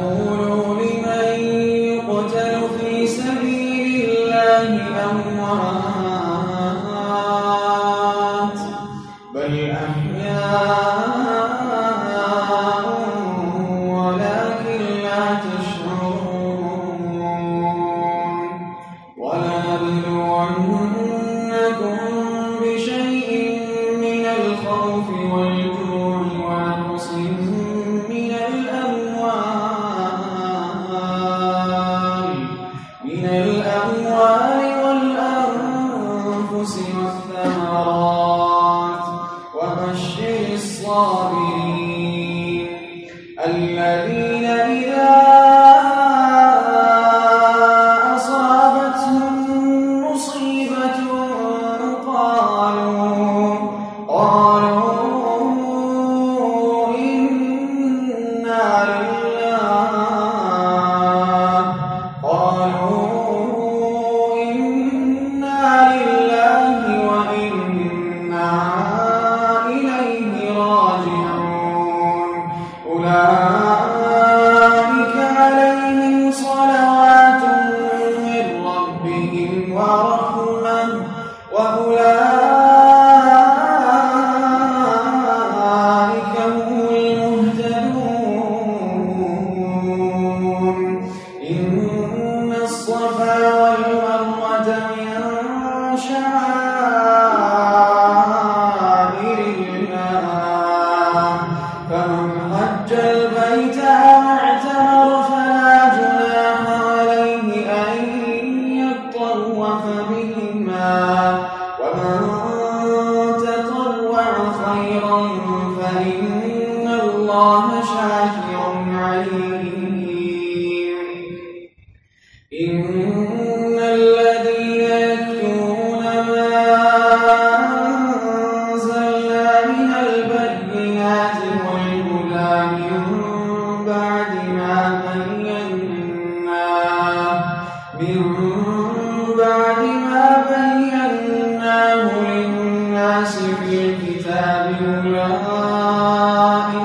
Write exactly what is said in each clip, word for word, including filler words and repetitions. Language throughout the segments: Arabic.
تقولوا لمن يقتل في سبيل الله أموات بل أحياء ولكن لا تشعرون ولنبلونكم بشيء من الخوف والجوع ونقص من الأموال من الأموال والأنفس والثمرات وبشر الصابرين الذين إذا أصابتهم مصيبة قالوا قالوا إنا لله قالوا إنا لله وإنا إليه راجعون أولئك عليهم صلوات من ربهم ورحمة وأولئك هم المهتدون إن الصفا والمروة من شعائر الله فمن حج البيت أو اعتمر فلا جناح عليه أن يطوف بهما ومن تطوع خيرا فإن الله شاكر عليم إن الذين يكتمون ما أنزلنا من البينات والهدى من بعد ما بيناه من بعد ما بيناه للناس في الكتاب أولئك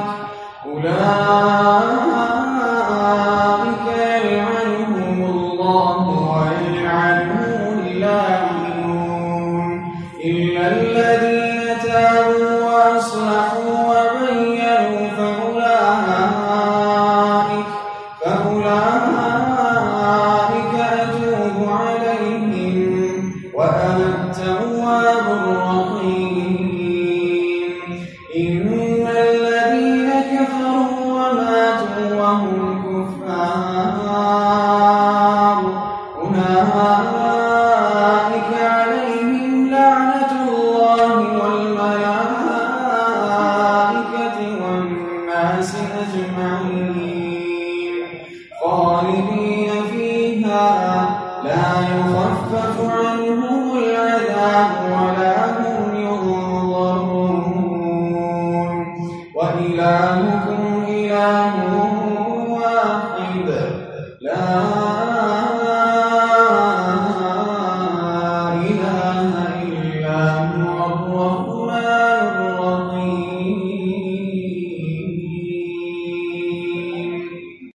أولئك يلعنهم الله ويلعنهم اللاعنون إلا الذين تابوا وأصلحوا وبينوا فأولئك فأولئك أتوب عليهم وأنا التواب الرحيم إن الذين كفروا وماتوا وهم كفار أولئك عليهم لعنة الله والملائكة والناس أجمعين خالدين فيها لا يخفف عنهم العذاب